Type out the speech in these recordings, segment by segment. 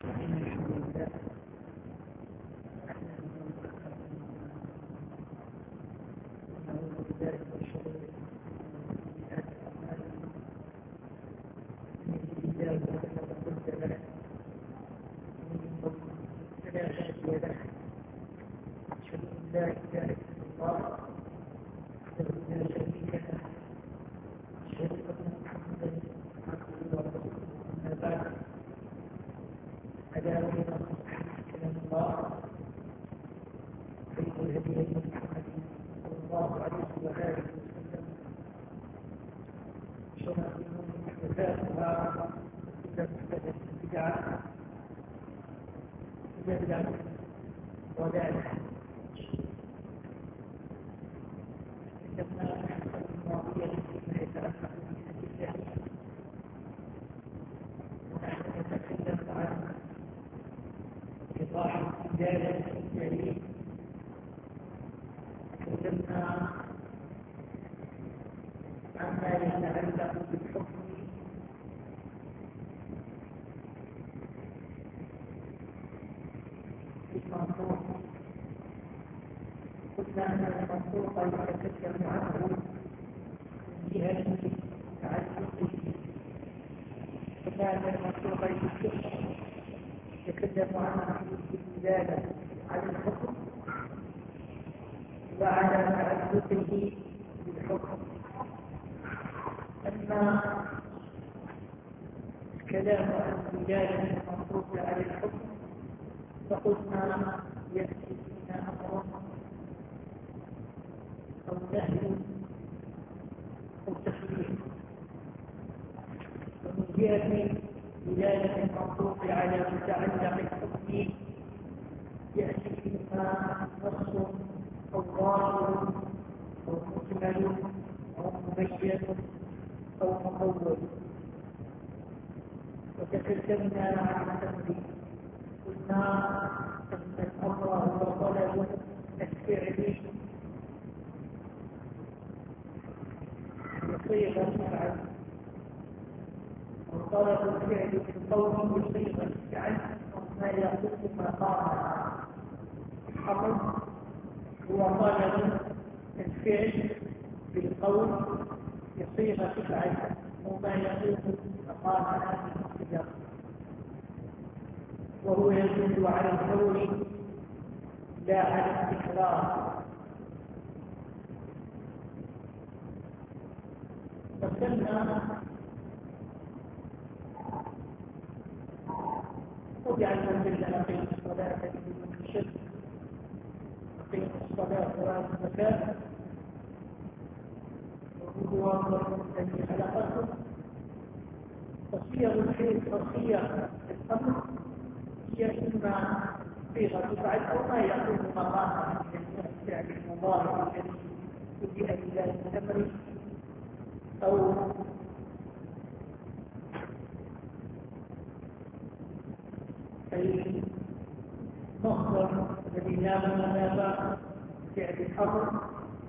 يتكلم عنه في الدلالة على الحكم وعلى تعلقه بالحكم. أما الكلام عن الدلالة المنصوصة على الحكم فقلنا يأتي فينا أمر أو نهي أو تخليف. ومن جهة دلالة المنصوص على متعلق الحكم يأتي فيما نص أو ظاهر أو مجمل أو مبين أو مقول. وتكلمنا عن التمرين، قلنا أن الأمر هو طلب الفعل بصيغة الفعل، وطلب الفعل في القول بصيغة الفعل ما يقوم مقامها. الأمر هو طلب الفعل بالقول بصيغة الفعل وما يقوم مقامها من الصيغ، وهو يدل على الفور لا على التكرار. وصلنا وجعلنا بالله أقيم الصلاة بدون شك، أقيم الصلاة وآتوا الزكاة وهو الله الذي خلقكم. وصيغ الفعل وصيغ الأمر هي إما صيغة تفعل أو ما يكون مقامها من الفعل المضارع الذي وجه إلى الأمر، أو المصدر الذي لا مناسبة فعل الأمر.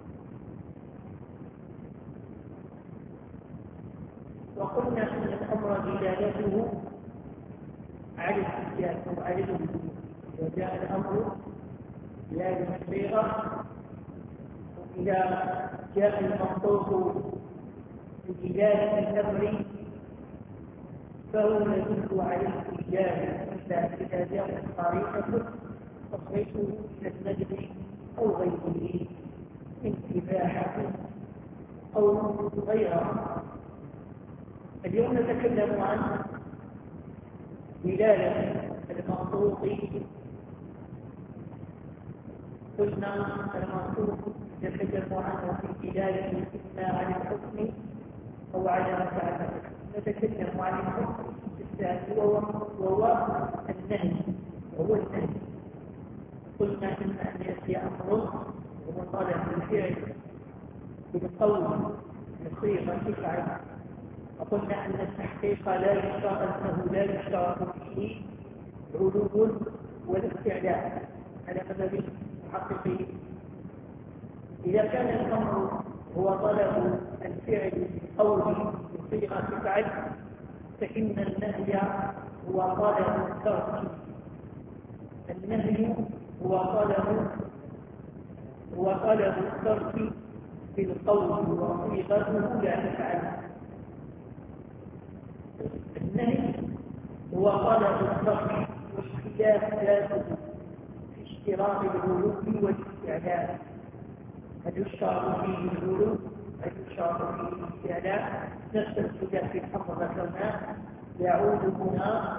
وقلنا أن الأمر دلالته على الإيجاب أو على الوجوب. إذا جاء الأمر بهذه الصيغة، وإذا جاء المنطوق بدلالة الأمر فهو يدل على الإيجاب، إلا إذا جاءت قرينة تصرفه إلى الندب أو غيره من إباحة أو غيرها. اليوم نتكلم عن دلالة المنطوق. قلنا المنطوق نتكلم عنه في دلالة إما على الحكم أو على متعلق. نتكلم عن الحكم الثاني وهو النهي، وهو النهي. قلنا إما أن يأتي أمر وهو طالع بالفعل بالقول بصيغة تفعل، وقلنا أن التحقيق لا يشترط أنه لا يشترط فيه علو ولا استعلاء على مذهب المحققين. إذا كان الأمر هو طلب الفعل بالقول بصيغة تفعل فإن النهي هو طلب الترك. النهي هو طلب الترك بالقول وصيغته لا تفعل. النهي هو طلب الترك واختلاف ذاته في اشتراط الغلو والاستعلاء. هل يشترط فيه الغلو؟ هل يشترط فيه الاستعلاء؟ نفس الخلاف في الامر ذكرناه يعود هنا،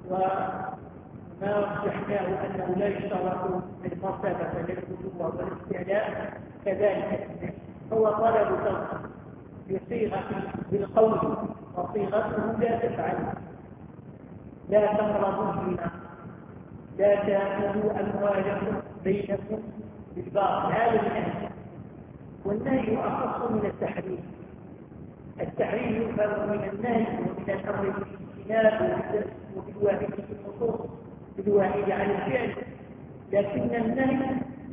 وما رجحناه انه لا يشترط في المرتبه للغلو والاستعلاء. كذلك هو طلب ترك بصيغه بالقول وصيغته لا تفعل، لا تقربوا الزنا، لا تاكلوا اموالكم بينكم بالباطل. هذا النهي، والنهي اخص من التحريم. التحريم يفهم من النهي ومن الامر بالاجتناب وبالواحد في النصوص بالواحد عن الفعل، لكن النهي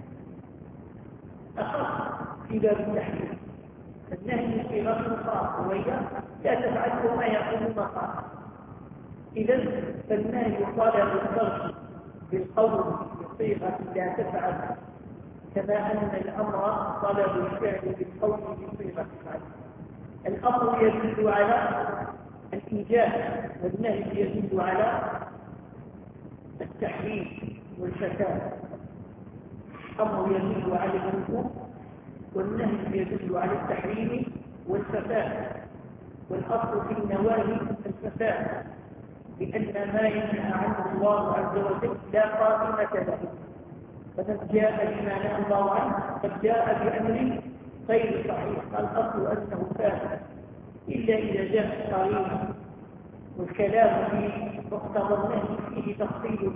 اخص في باب التحريم. النهي صيغه خاصه وهي لا تفعلوا ما يقول ما قال. إذا فالنهي طلب الترك بالقول بصيغة لا تفعل، كما أن الأمر طلب الفعل بالقول بصيغة تفعل. الأمر يدل على الإيجاب والنهي يدل على التحريم والفساد. الأمر يدل على الوجوب والنهي يدل على التحريم والفساد. والأصل في النواهي الفساد، لأن ما ينهى عنه الله عز وجل لا قائمة له. فمن جاء بما نهى الله عنه قد جاء بأمر غير صحيح، الأصل أنه فاسد إلا إذا جاء قرينة. والكلام في مقتضى النهي فيه تفصيل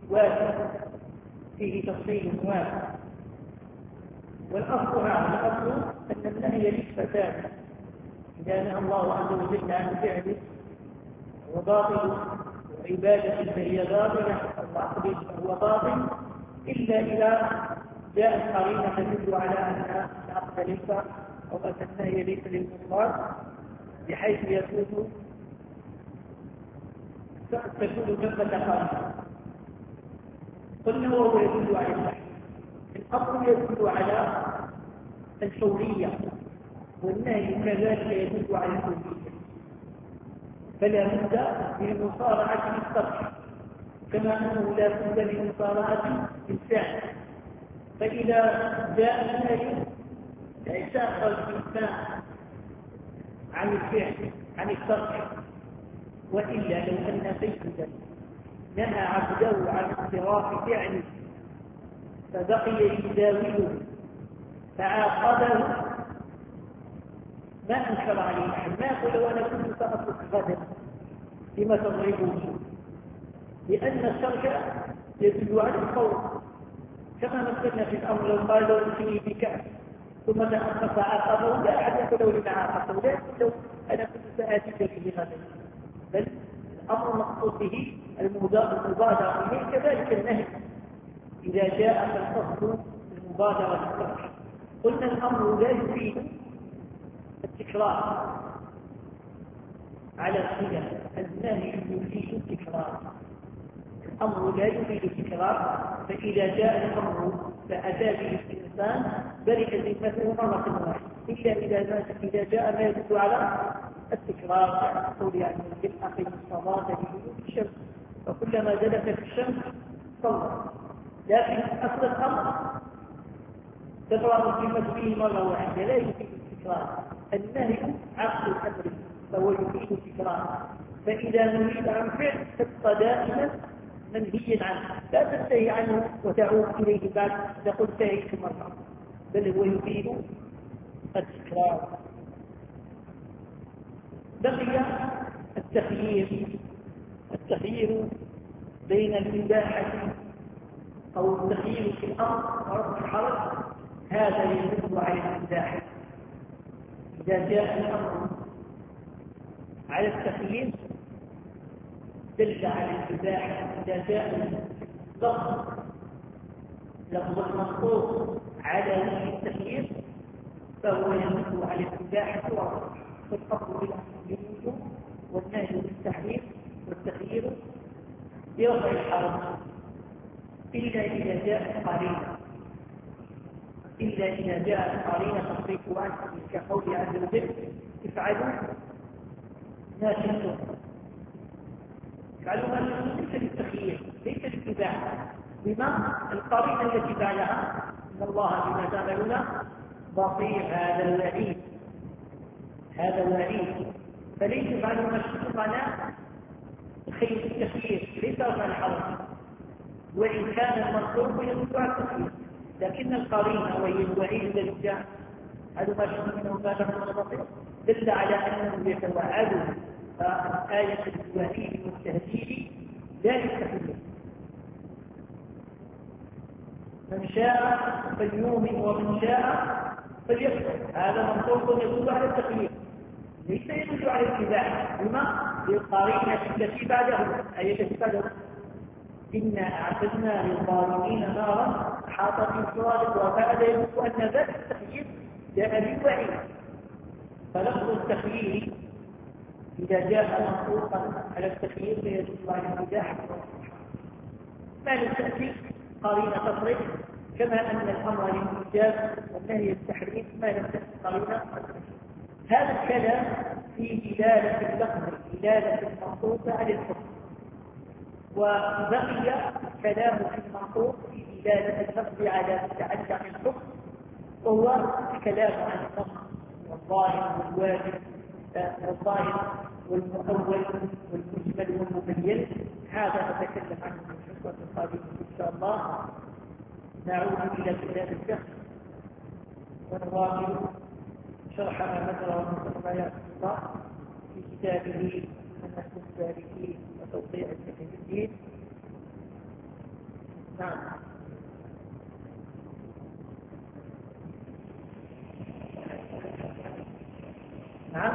واسع. والأصل أن النهي للفساد. إذا نهى الله عز وجل عن فعله وباطل وعبادة فهي باطلة، والتعقيد فهو باطل، إلا إذا جاءت قرينة تدل على أن العقد ليس أو أن النهي ليس للمطلق، بحيث تكون جنبة قرينة. قلنا وهو يدل على التحريم. الأمر يدل على الحرية، والنهي كذلك يدل على الحرية. فلا بد من مصارعة الترك، كما أنه لا بد من مصارعة الفعل. فإذا جاء النهي ليس أخرج الإنسان عن الفعل عن الترك، وإلا لو أن سيدا نهى عبده عن انصراف فعله فبقي يداوله فعاقبه ما أنكر عليه أحد. ما يقول لو أنا كنت سأترك غدا لما تضربوني؟ لأن الترك يدل على الخوف، كما مثلنا في الأمر لو قال لو أتني بكأس ثم تأخر فعاقبه لا أحد يقول لو لما عاقبته، لا يقول لو أنا كنت سآتيك به غدا، بل الأمر مقصود به المبادرة إليه. كذلك النهي إذا جاء فالقصد المبادرة للترك. قلنا الأمر لا يفيد التكرار على الصلة، النهي يفيد التكرار. الأمر لا يفيد التكرار، فإذا جاء الأمر فأتى به الإنسان برئ ذمته مرة واحدة، إلا إذا جاء ما يدل على التكرار، نقول يعني بالأقل الصلاة لدلوك الشمس، فكلما دلت الشمس صلى. لكن أصل الأمر تقرأ الذمة به مرة واحدة لا يفيد التكرار. النهي عقل الأمر فهو يفيد التكرار، فإذا نهيت عن فعل تبقى دائما منهيا عنه، لا تنتهي عنه وتعود إليه بعد تقول انتهيت مرة، بل هو يفيد التكرار. بقي التخيير بين الإباحة أو التخيير في الأمر ورفع الحرج، هذا يدل على الإباحة. إذا جاء الأمر على التخيير دل على الإباحة. إذا جاء لفظ المنصوص على وجه التخيير فهو يدل على الإباحة والرفع. فالأمر بالوجوب والنهي بالتحريم والتخيير برفع الحرج إلا إذا جاءت قرينة، إلا إذا جاءت قرينة تصريف عنه كقول عز وجل افعلوا ما شئتم. افعلوا ما شئتم ليس للتخيير، ليس للإباحة، بما القرينة التي بعدها إن الله بما تعملون بصير. هذا الوعيد، هذا الوعيد. فليس افعلوا ما شئتم معناه التخيير، ليس رفع الحرج، وإن كان المطلوب يدل على التخيير، لكن القرينة وهي الوعيد الذي جاء هذا ما شئتم منه ما تعملون بصير دل على أنهم يتوعدوا. فآية الوعيد والتهديد لا للتخيير. من شاء فليؤمن ومن شاء فليكفر، هذا منطوق يدل على التخيير ليس يدل على الاتباع. بما للقرينة التي بعده، الآية التي بعده إنا أعتدنا للظالمين نارا أحاط بسرادق، وبعد يذكر أن ذات التخيير جاء بالوعيد. فلفظ التخيير إذا جاء منطوقا على التخيير فيدل على الاتباع. ما لم تأتي قرينة تصريح، كما أن الأمر للإيجاب والنهي للتحريم ما لم تأتي قرينة تصريح. هذا الكلام في دلالة اللفظ، دلالة المنطوق على الحكم، وبقي الكلام في المنطوق في دلالة اللفظ على متعلق الحكم، وهو الكلام عن النص والظاهر والواجب والظاهر والمؤول والمجمل والمبين. هذا نتكلم عنه في الحصة القادمة إن شاء الله. نعود إلى كتاب الفقه ونواصل شرح ما ذكره من آيات الله في كتابه منهج السالكين وتوقيع المتجدين. نعم. نعم.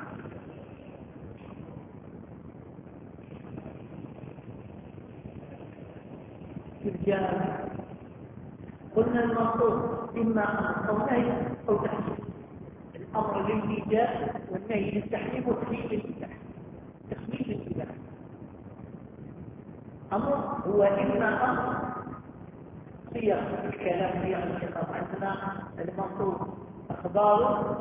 في الجامع قلنا المنطوق إما أمر أو نهي أو تحريم. الأمر للإيجاب والنهي للتحريم وتخييم الإباحة. تخييم الإباحة أمر هو إما أمر صيغ الكلام في الخطاب. عندنا المنطوق أخبار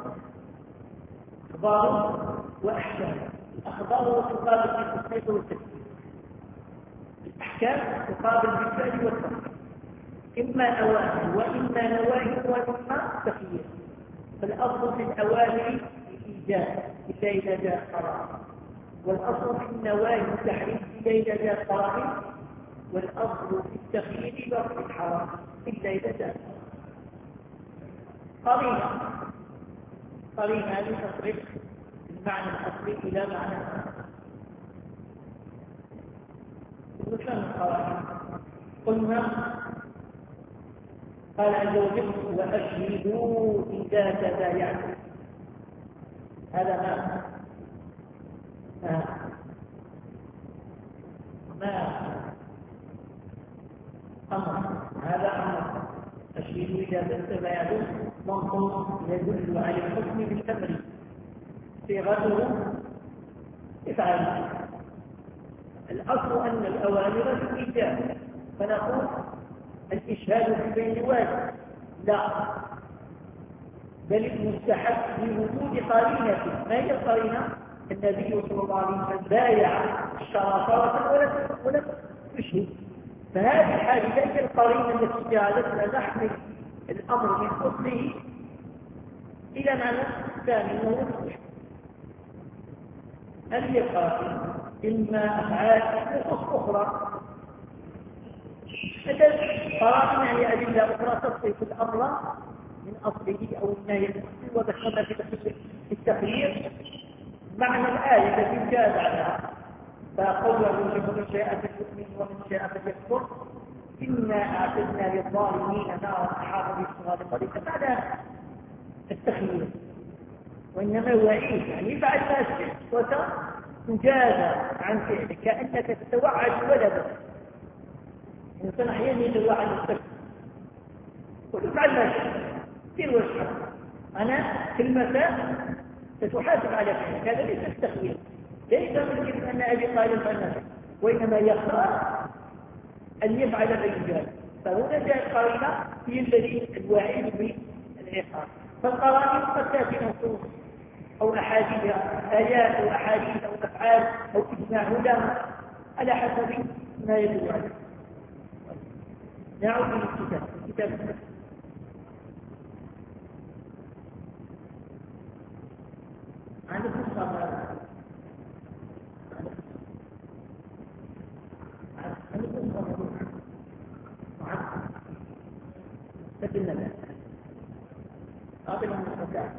وأحكام. الأخبار تقابل بالتصنيف والتفسير، الأحكام تقابل بالفعل والتفسير، إما أوامر وإما نواهي وإما تخيير. فالأصل في الأوامر الإيجاب إلا إذا جاء قرار، والأصل في النواهي التحريم إلا إذا جاء قرار، والأصل في التخيير ضرب الحرام إلا إذا جاء قرينة لتصرف المعنى الأصلي إلى معنى آخر. وكان القرائن قلنا قال عز وجل وأشهدوا إذا تبايعتم. هذا ما أمر، هذا أمر. أشهدوا إذا تبايعتم منصوص يدل على الحكم بالأمر، صيغته افعل. الأصل أن الأوامر بالإيجاب، فنقول الإشهاد في بين واجب لا، بل المستحب لوجود قرينة. ما هي القرينة؟ النبي صلى الله عليه وسلم بايع الشرافات ولم يشهد، فهذه الحالة ليس القرينة التي جعلتنا نحمل الأمر من أصله إلى معنى ثاني وهو التشهد. هل هي قرينة؟ إما أفعال نصوص أخرى، قرائن هي أدلة أخرى تصرف الأمر من أصله أو النهي الأصلي. وذكرنا في التقرير معنى الآية التي جاء بعدها، فقوله من شاء فليؤمن ومن شاء فليكفر إنا أعتدنا للظالمين نارا أحاط بالسرادق. ليس معنى التخيير، وإنما هو وعيد، يعني فعل ما شئت وتجازى عن فعلك، كأنك تتوعد ولدك. الإنسان أحيانا يتوعد السكت وتفعل ما شئت، سير واشحر. أنا في المساء ستحاسب على فعلك. هذا ليس التخيير، ليس ممكن أن أبي قائل فعل ما شئت. وإنما يختار أن يفعل الرجال. فهنا جاء القرينة هي الذي الوعيد بالعقاب. فالقرائن قد تأتي نصوص أو أحاديث، آيات أو أحاديث أو أفعال أو إجماع هدى على حسب ما يدل عليه. نعود للكتاب. عن القصة فكنا قابل المستطاع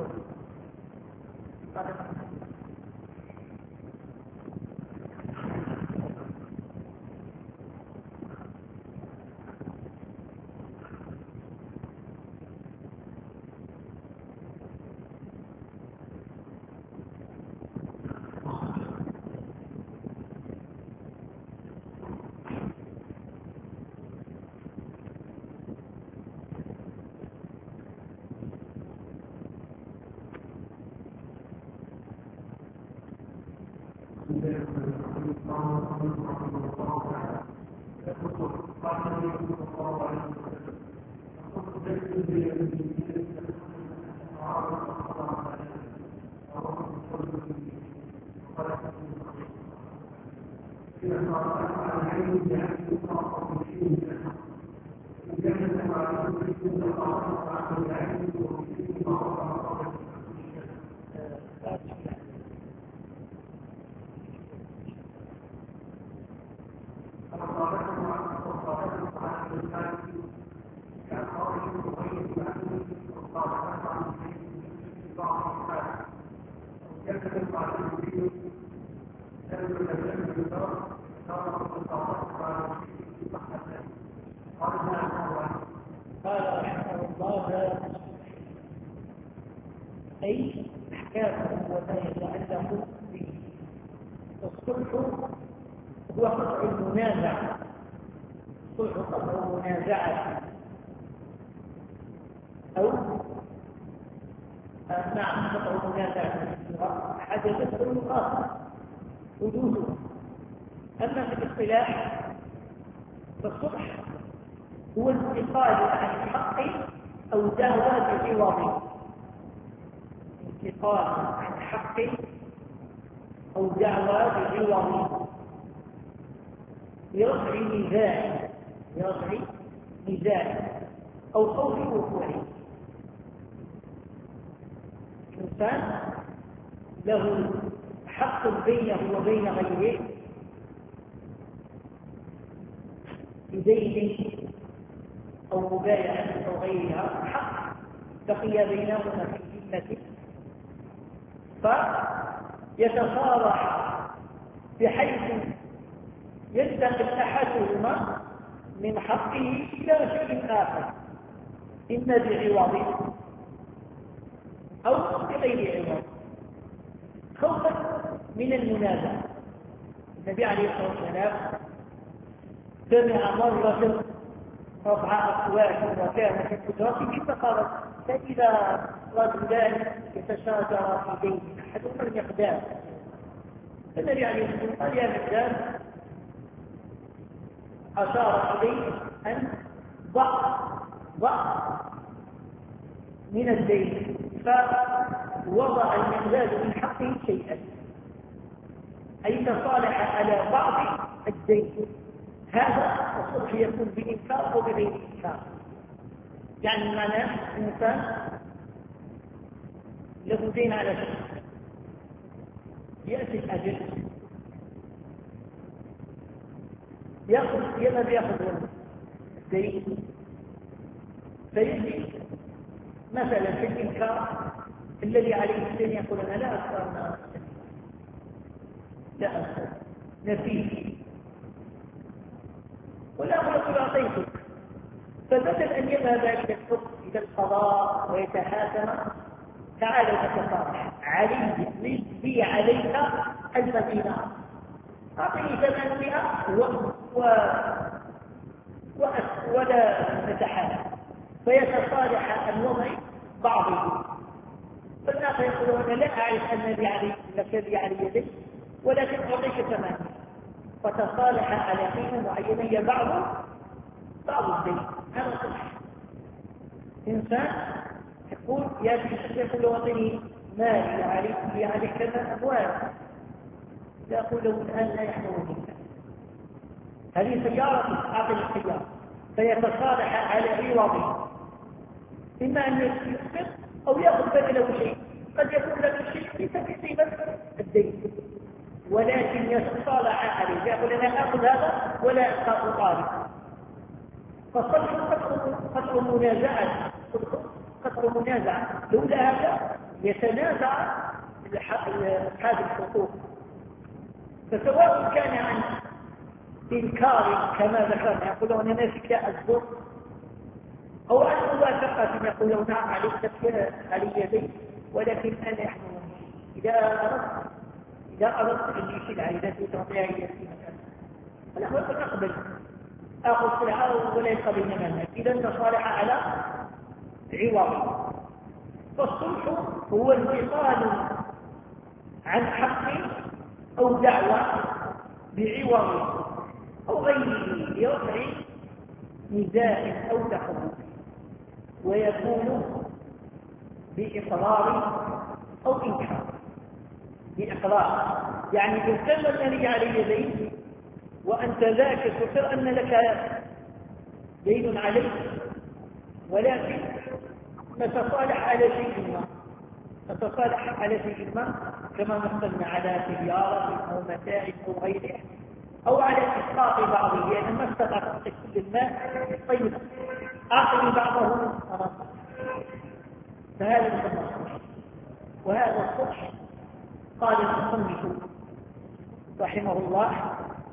قال رحمه الله أي أحكامه وما يتعلق به. الصلح هو قطع المنازعة، الصلح قطع المنازعة أو نعم قطع المنازعة حدثت المقاطعة وجوده. أما في الاصطلاح فالصلح هو الانتقال عن الحق أو دعوى بعوض، انتقال عن الحق أو دعوى بعوض لرفع نزاع أو خوف وقوعه. الإنسان له حق بينه وبين غيره بدين أو مبايعة أو غيرها، حق بقي بينهما في ذمته، فيتصارح بحيث ينتقل أحدهما من حقه إلى شيء آخر، إما بعوض أو بغير عوض، خوفا من المنازعة. النبي عليه الصلاة والسلام سمع مرة رفع أصوات وكان في قدرته فقالت: فإذا رجلان يتشاجرا في دين أحدهما المقدام، فالنبي عليه الصلاة والسلام قال: يا مقدام، أشار إليه أن ضع من الدين، فوضع المقداد من حقه شيئا، أي تصالح على بعض الدين. هذا الصلح يكون بإنكار أو بغير إنكار. يعني معناه الإنسان له دين على شخص، يأتي الأجل يذهب يأخذ الدين، فيجي مثلا في الإنكار الذي عليه الدين يقول: أنا لا أختار، لا أختار، نفيه، ولا أقول أعطيتك. فبدل أن يذهب إلى الحكم إلى القضاء ويتحاكم، تعالوا نتصالح، لي عليك 1000 دينار، أعطني 800 ولا نتحاكم، فيتصالح عن وضع بعضه. فالناس يقولون: لا أعرف أن لك لي على يدي، ولكن أعطيك 800. وتصالح على قيمة معينة هي بعض الدين. هذا صلح. إنسان يقول يا شيخ يقول وطني مالي عليك كذا أموال، لا أقول له الآن لا يحضرني، هذه سيارة أعطي السيارة، فيتصالح على عوضه، إما أن يسقط أو يأخذ بدله شيء، قد يكون له الشيء ليس في قيمة الدين ولكن يتصالح عليه، يقول أنا أخذ هذا ولا أطالب. فالصلح قطع منازعة، لولا هذا يتنازع أصحاب الحقوق. فسواء كان عن إنكار كما ذكرنا يقولون أنا فيك أصبر، أو عن موافقة يقولون نعم عليك تفكير علي يدي ولكن أنا أحمل إذا أردت أن يشيل عيدتي تعطيها يدي مكان أنا أقبل أخذ سلعة ولا يقبل منها إذا تصالح على عوض. فالصلح هو انتقال عن حق أو دعوة بعوض أو غيره لرفع نزاع أو تحرك، ويكون بإقرار أو إنكار. بإقرار يعني إن كان الذي علي دين وأنت ذاك تقر أن لك دين عليك، ولكن نتصالح على شيء ما كما مثلنا على سيارة أو متاع أو غيره، أو على إسقاط بعضه لأن ما استطعت كل الماء طيب أعطني بعضه أرض، فهذا يسمى الصلح. وهذا الصلح قال المصنف رحمه الله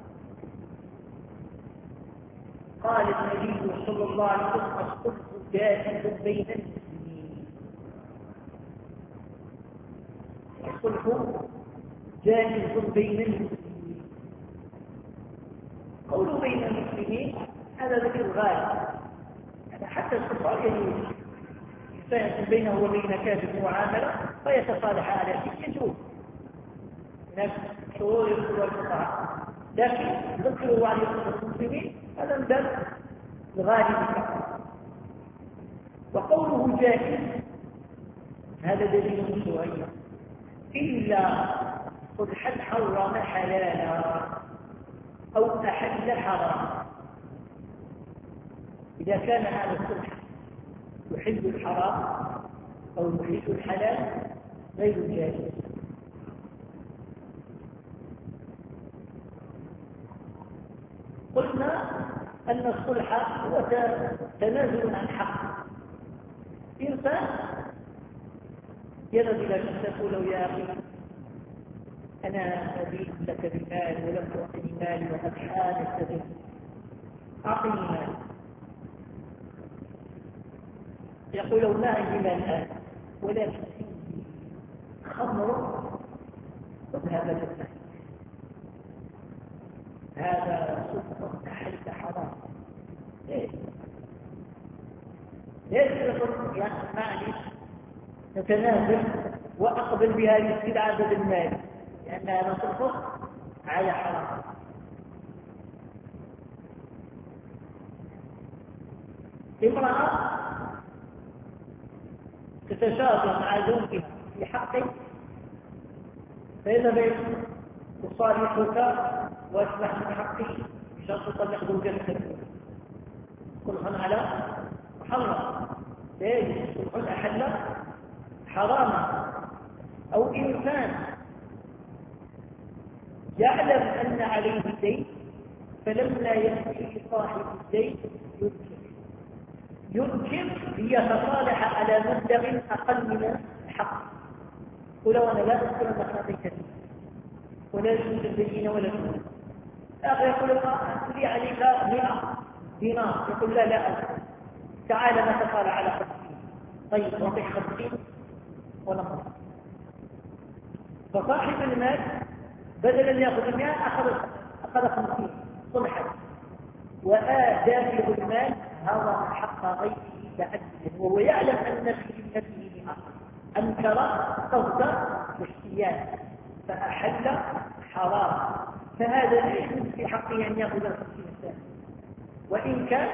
قال النبي صلى الله عليه وسلم الصلح جائز بين المسلمين. الصلح جائز بين المسلمين. قوله بين المسلمين هذا ذكر الغالب، يعني حتى الصلح يجوز بينه وبين كافر معاملة فيتصالح على شيء يجوز نفس شرور والقطع، لكن ذكروا عن المسلمين هذا من باب الغالب. وقوله جائز هذا دليل شرعي إلا صلحا حرم حلالا أو أحل حرام. إذا كان هذا الصلح يحل الحرام أو يحل الحلال غير جائز. قلنا أن الصلح هو تنازل عن حق. إنسان يذهب إلى شخص يقول له يا أخي أنا أدين لك بمال ولم تعطني مالي وقد حان السبيل، أعطني مال. يقول له ما عندي مال الآن ولكن خمر هذا جدا، هذا صدق حل حرام. ليش يقول يعني معلش نتنازل وأقبل بهذه السلعة بدل المال لأنها نصرف على حرام. امرأة تتشاطر مع زوجها في حقه فإذا تصالحك واسمح من حقه بشرط تطلق زوجتك صلحا على محرم. ليش صلح أحل حراما. أو إنسان يعلم أن عليه دين فلما يأتي صاحب الدين يمكن ليتصالح على مبلغ أقل من الحق. ولو أنا لا أذكر أنك أعطيتني ولا يجوز الدين ولا يجوز آخر يقول لي عليك 100 دينار، يقول لا أذكر، تعال نتصالح على 50. طيب وضع 50 ونقص. فصاحب المال بدلا أن يأخذ 100 أخذ 50 صلحا، وآدافع المال هذا حق غيره تعدد وهو يعلم أن في نفسه بحق، أنكر قصد واحتياج فأحل حرام فهذا لا يجوز في حقه أن يأخذ 50 سنة، وإن كان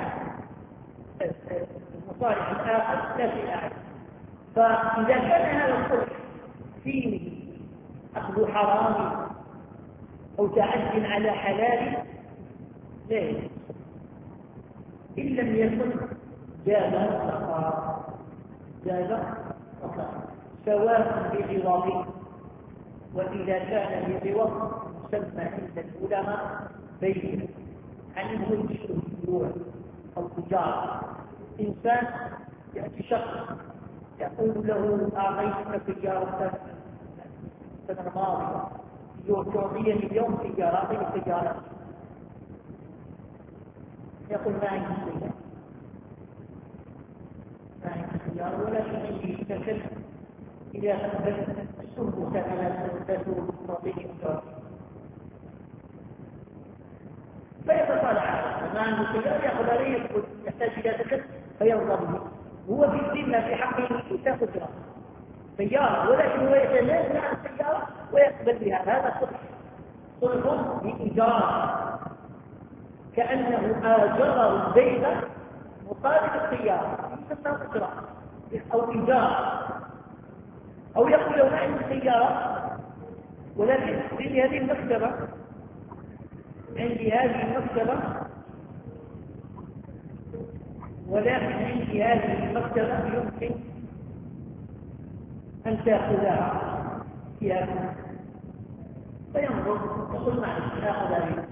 المصالح الآخر لا شيء عليه. فإذا كان هذا الصلح فيه أخذ حرام أو تعد على حلال لا يجوز، إن لم يكن جاز فقط، جاز فقط سواء بعوض، وإذا كان بعوض يسمى عند العلماء بيع عنه البيوع أو تجارة. إنسان يأتي شخص يقول له أعطيتك تجارة السنة الماضية تعطيني اليوم تجارة، أعطيني تجارة، يقول ما عندي سيارة، ما عندي سيارة ولكن عندي تكلم إذا أخذت السلطة على سلطته تعطيني تجارة، فيتصالح ما عنده سيارة يأخذ عليه يحتاج إلى تكلم فيرضى به. هو في الذمة في حقه تأخذ سيارة، ولكن هو يتنازل عن السيارة ويقبل بها، هذا صلح بإيجار، كأنه آجر البيت مقابل السيارة، يسمى إجراء أو إيجار. أو يقول له ما عندي سيارة ولكن عندي هذه المكتبة، عندي هذه المكتبة، ولكن عندي هذه المكتبة يمكن أن تأخذها فيها، فينظر يقول معلش آخذ هذه.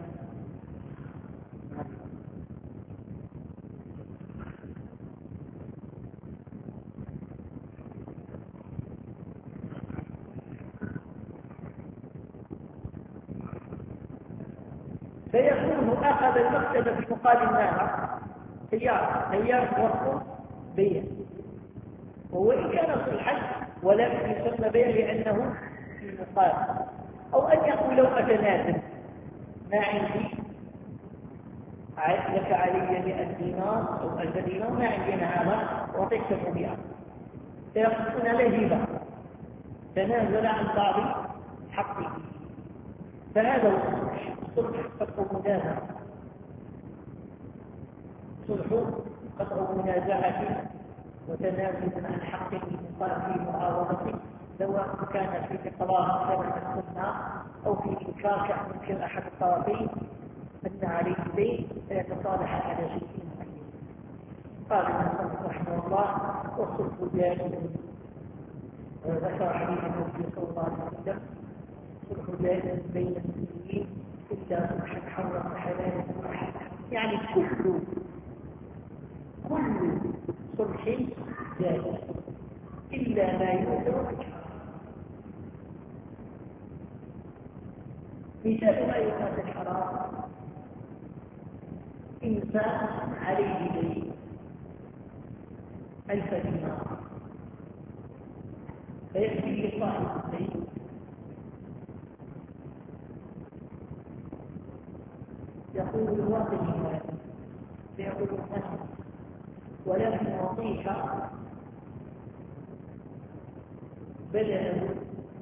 فيكون أخذ المكتبة في مقابل ماذا؟ سيارة وقت بيع، وإن كان صلحا ولكن يسمى بيع لأنه في مقابل. أو أن يقول لو أتنازل ما عندي لك علي 100 دينار أو 1000 دينار، ما عندي أنا هذا وأعطيك 700، فيقولون له هبة، تنازل عن بعض حقه، فهذا هو الصلح قطع منازعة، صلح قطع منازعة وتنازل عن حقه في معاوضته، سواء كان في إقرار كما السنة أو في إنكار كأن يمكن أحد الطرفين أن عليه دين فيتصالح على شيء معين. قال المصنف رحمه الله: والصلح جائز. ذكر حديث النبي صلى الله عليه وسلم: صلح جائز بين المسلمين إلا صلحا حرم حلال واحد، يعني كل صلح جائز إلا ما يؤثر الحرام. مثال ما يؤثر الحرام: إنسان عليه دين 1000 دينار، فيأتي صاحب الدين يقول الواقع هذا، فيقول أنا ولكن أعطيك بدلا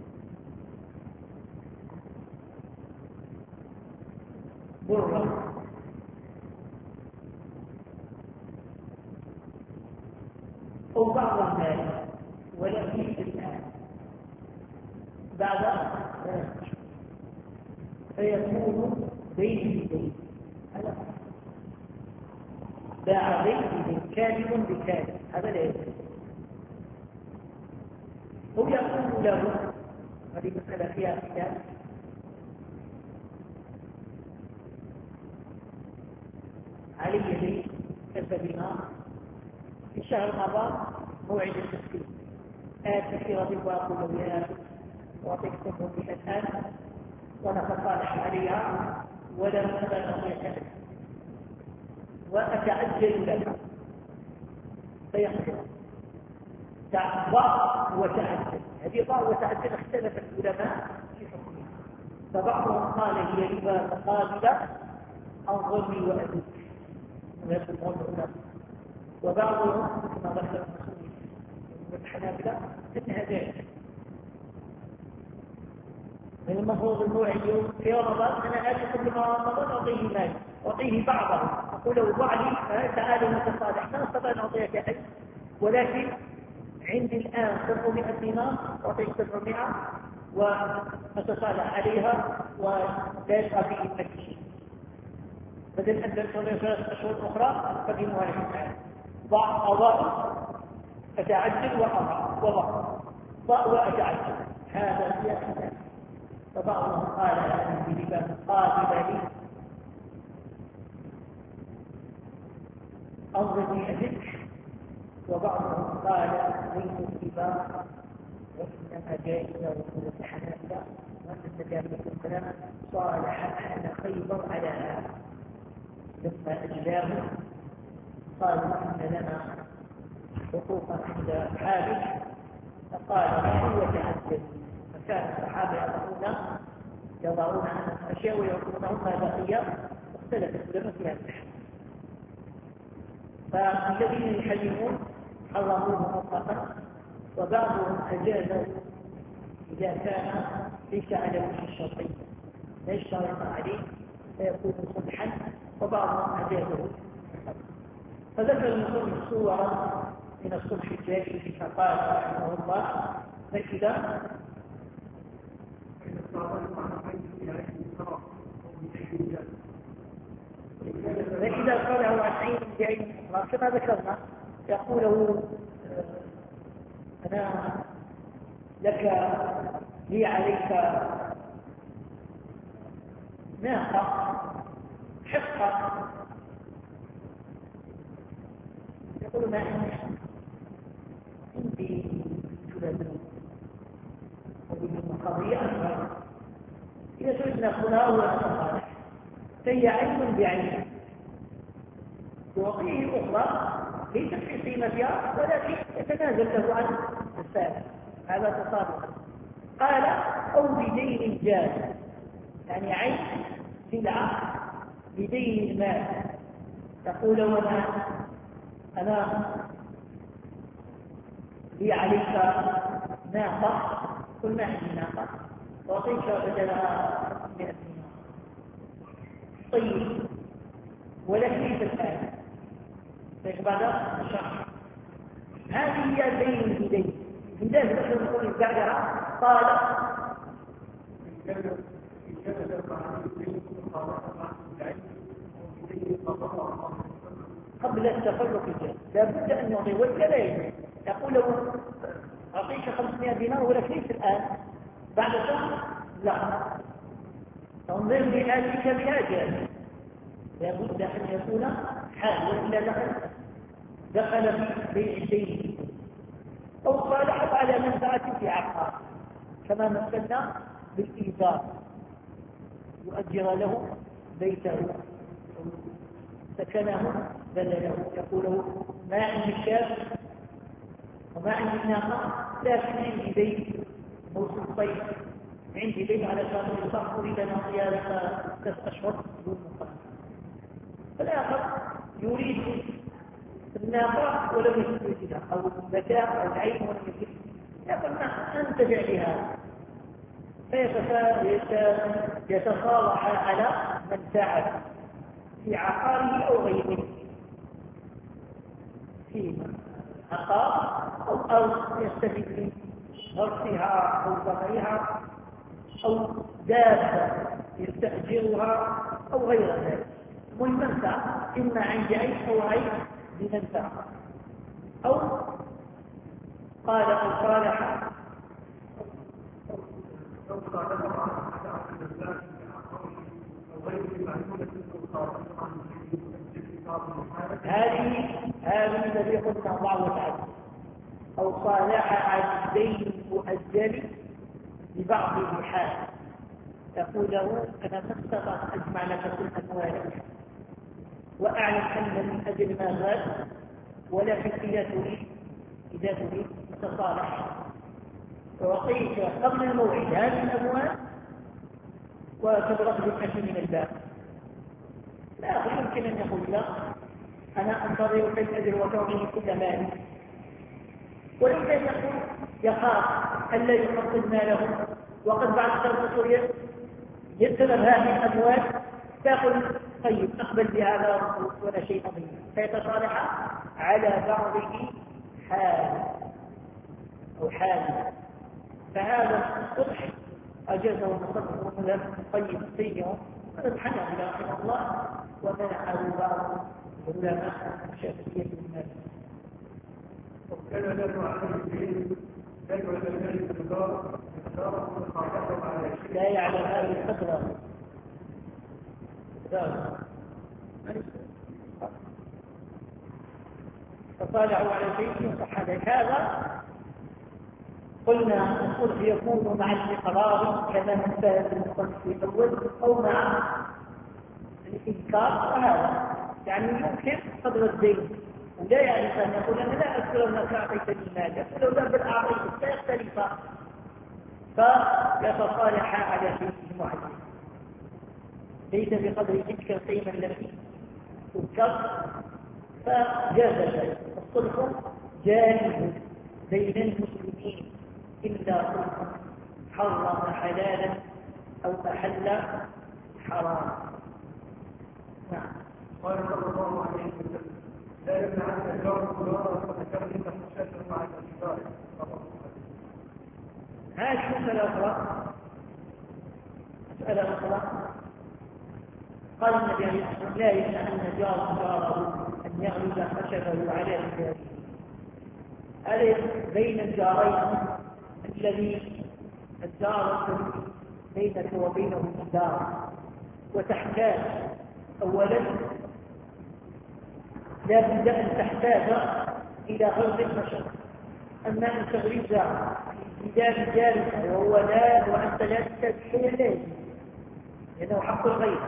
برا أو بعض المال، ولكن الآن بعد فيكون بين بدين، باع بين بدين كاذب بكاذب، هذا لا يجوز. هو يقول له، هذه مسألة فيها خلاف، علي دين 1000 دينار، في شهر رمضان موعد التسليم، آتي في رضي وأقول له يا أخي وأعطيك 800 الآن وأنا أتصالح عليها ولا أستطيع وأتعجل لك، فيقول ضع وتعجل. هذه ضع وتعجل اختلف العلماء في حكمها، فبعضهم قال هي ربا مقابلة أنظرني وأدوك الناس المنظر، وبعضهم كما ذكر المسلمين والحنابلة انها ذلك. من المفروض الموعد في رمضان أنا آتي كل ما رمضان أعطيه مال، أعطيه بعضه، أقول له ضع لي تعالى متصالح، ما أستطيع أن أعطيك أي، ولكن عندي الآن 700 دينار أعطيك 700 ونتصالح عليها ولا يبقى فيه أي شيء، بدل أن تنتظر 3 أشهر أخرى فقيمها لك. ضع أضاء أتعجل وضع وأتعجل، هذا سياسة. فبعضهم قال هذه بلباس قابل لي أنظرني أجلك، وبعضهم قال ليس اللباس وإنما جائزة رسول الحنابلة وأن ذلك الكلام صالح أهل خيبر على هذا لما أجلاه قالوا إن لنا حقوقا عند حابس، فقال هو تعجل، فكان الصحابة يضعون أشياء ويعطونهم ما بقي، واختلفت العلماء في هذا الحديث. فالذين يحرمون حرموه مطلقا، وبعضهم أجازوا إذا كان ليس على وجه الشرطي لا يشترط عليه فيكون صلحا، وبعضهم أجازه. فذكر المصنف صورا من الصلح الجائز فقال رحمه الله: فإذا قاله عن عين بعين كما ذكرنا يقول له أنا لك لي عليك ناقة حقة، يقول ما عندي ثلاثة وبه قضية أكبر، إذا شئنا خلاه وصالح فهي عين بعين وقيه أخرى ليست في قيمتها ولكن يتنازل له عن السابق، هذا تصادق. قال أو بدين جاز، يعني عين سلعة بدين المال، تقول أنا لي عليك ناقة، كل ما عندي ناقة وأعطيك بدلها 100 دينار، طيب ولك ليس الآن بعد الشهر، هذه هي دين بدين. من ذلك نحن نقول الزعجرة قال قبل التفرق الجاهز لابد أن يعطي والكلام يقول له أعطيك 500 دينار ولك ليس الآن، بعد شهر لا، تنظر لآتيك بهاجة، لابد أن يكون حال وإلا دخل في بيع الدين أو صالحت على منفعة في عقار كما مثلنا بالإيجار، يؤجر له بيته سكنه بلده، يقول له ما عندي الشاب وما عندي ناقة لكن عندي بيت موسم صيف، عندي بيت على شهر الصف أريد أن أعطيها 3 أشهر دون مقابل. فالآخر يريد الناقة ولم يستفيدها أو الذكاء أو العين ولم يستفيدها، يقول أنتفع بها، فيتصالح على منفعة في عقاره أو غيره، في عقار أو أرض يستفيد من غرسها أو زرعها أو دابة يستأجرها أو غير ذلك، والمنفعة إما عند عين أو عين بمنفعة، أو قال أو صالح هذه الذي قلنا الله وتعالى، أو صالح عن دين مؤجل ببعض الحال، تقول له أنا ما استطعت أجمع لك كل أموالك وأعلم أن من أجل ما غاد، ولكن إذا تريد تصالح وأعطيك قبل الموعد هذه الأموال وتبرق بالكثير من الباب. لا يمكن أن يقول لا أنا أنتظر في الأجر وتعطيني كل مالي، وليس يقول يخاف ألا يحصل ماله وقد بعد ثلاث شهور يتسبب هذه الأموال تأخذ طيب نقبل بهذا ولا شيء عظيم، فيتصالح على بعضه حال أو حال. فهذا الصلح أجازه المصنف ومذهب طيب سيئه مذهب حنابلة رحمه الله، ومنعه بعض علماء الشافعية بالمال. وكان له لا يعلم هذه الفترة فصالحوا على شيء صح هذا. قلنا الصلح يكون مع الاقرار كما مثل المصنف في الاول او مع الانكار، وهذا يعني يمكن قدر الدين، ولا يعني ان يقول انا لا اذكر انك اعطيتني مال، يقول له بل اعطيتك، لا يختلف، فيتصالح على شيء معين ليس بقدر تلك القيمه التي تذكر، فجاز ذلك. الصلح جائز بين المسلمين إلا صلح حرم حلالا أو أحل حراما. نعم. قال صلى الله عليه وسلم لا يمنعن الجار الجار وتكلم خشية مع الاشتراك. هذه مسألة أخرى. مسألة أخرى قال النبي عليه الصلاة والسلام لا يمنعن جاره أن يغلب خشبه على رجاله. ألف بين الجارين الذي الدار بينك وبينه الدار، وتحتاج أولا لا بد أن تحتاج إلى غرض الخشب. أما أن تغرز في جدار جارك وهو لا وأنت لا تستطيع لازم لأنه حق الغير.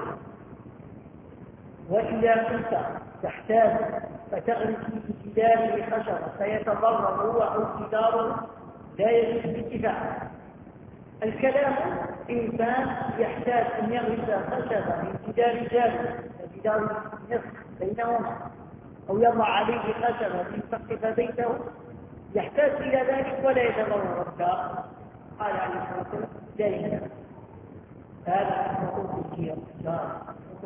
وإذا كنت تحتاج فتغرس في جداره خشبة فيتضرر هو أو جداره لا يجوز باتفاق. الكلام إنسان يحتاج أن يغرس خشبة في جدار جاره، جدار نصف بينهما، أو يضع عليه خشبة ليسقف بيته، يحتاج إلى ذلك ولا يتضرر الجار. قال عليه الصلاة والسلام لا يمنع. هذا حقوق الجار.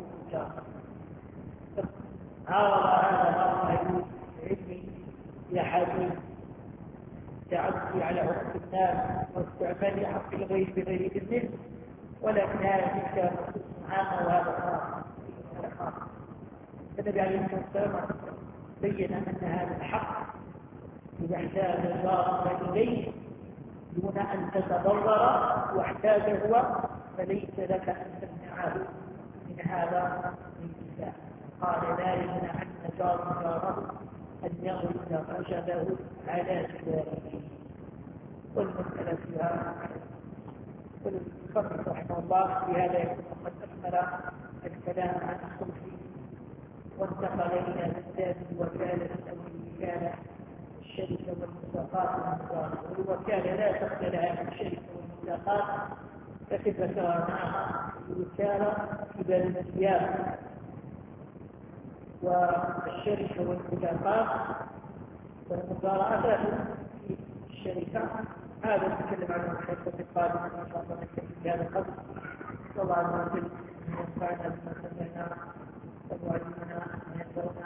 عارض هذا بعض العلم بأحاديث تعدي على حقوق الناس واستعمال حق الغير بغير إذنه، ولكن هذا تلك نصوص عامة وهذا خاص. النبي عليه الصلاة والسلام بين أن هذا الحق إذا احتاج الجار إليه دون أن تتضرر واحتاج هو فليس لك أن تمنعه من هذا الانتفاع. قال لا يمنع أن جاره أن يغرس خشبه على جداره. والمسألة فيها والمصنف رحمه الله بهذا يكون قد أكمل الكلام عن الصلح وانتقل إلى مسائل الوكالة أو الوكالة الشركة والمساقات والمضاربة. والوكالة لا تخفى لها من الشركة والمساقات فكيف معها الوكالة في باب الثياب والشركة والمساقات والمضاربات في الشركة. هذا نتكلم عنه الحلقة القادمة إن شاء الله، نتكلم في هذا القدر. صلى الله عليه وسلم ينفعنا بما سمعنا ويعلمنا أن ينفعنا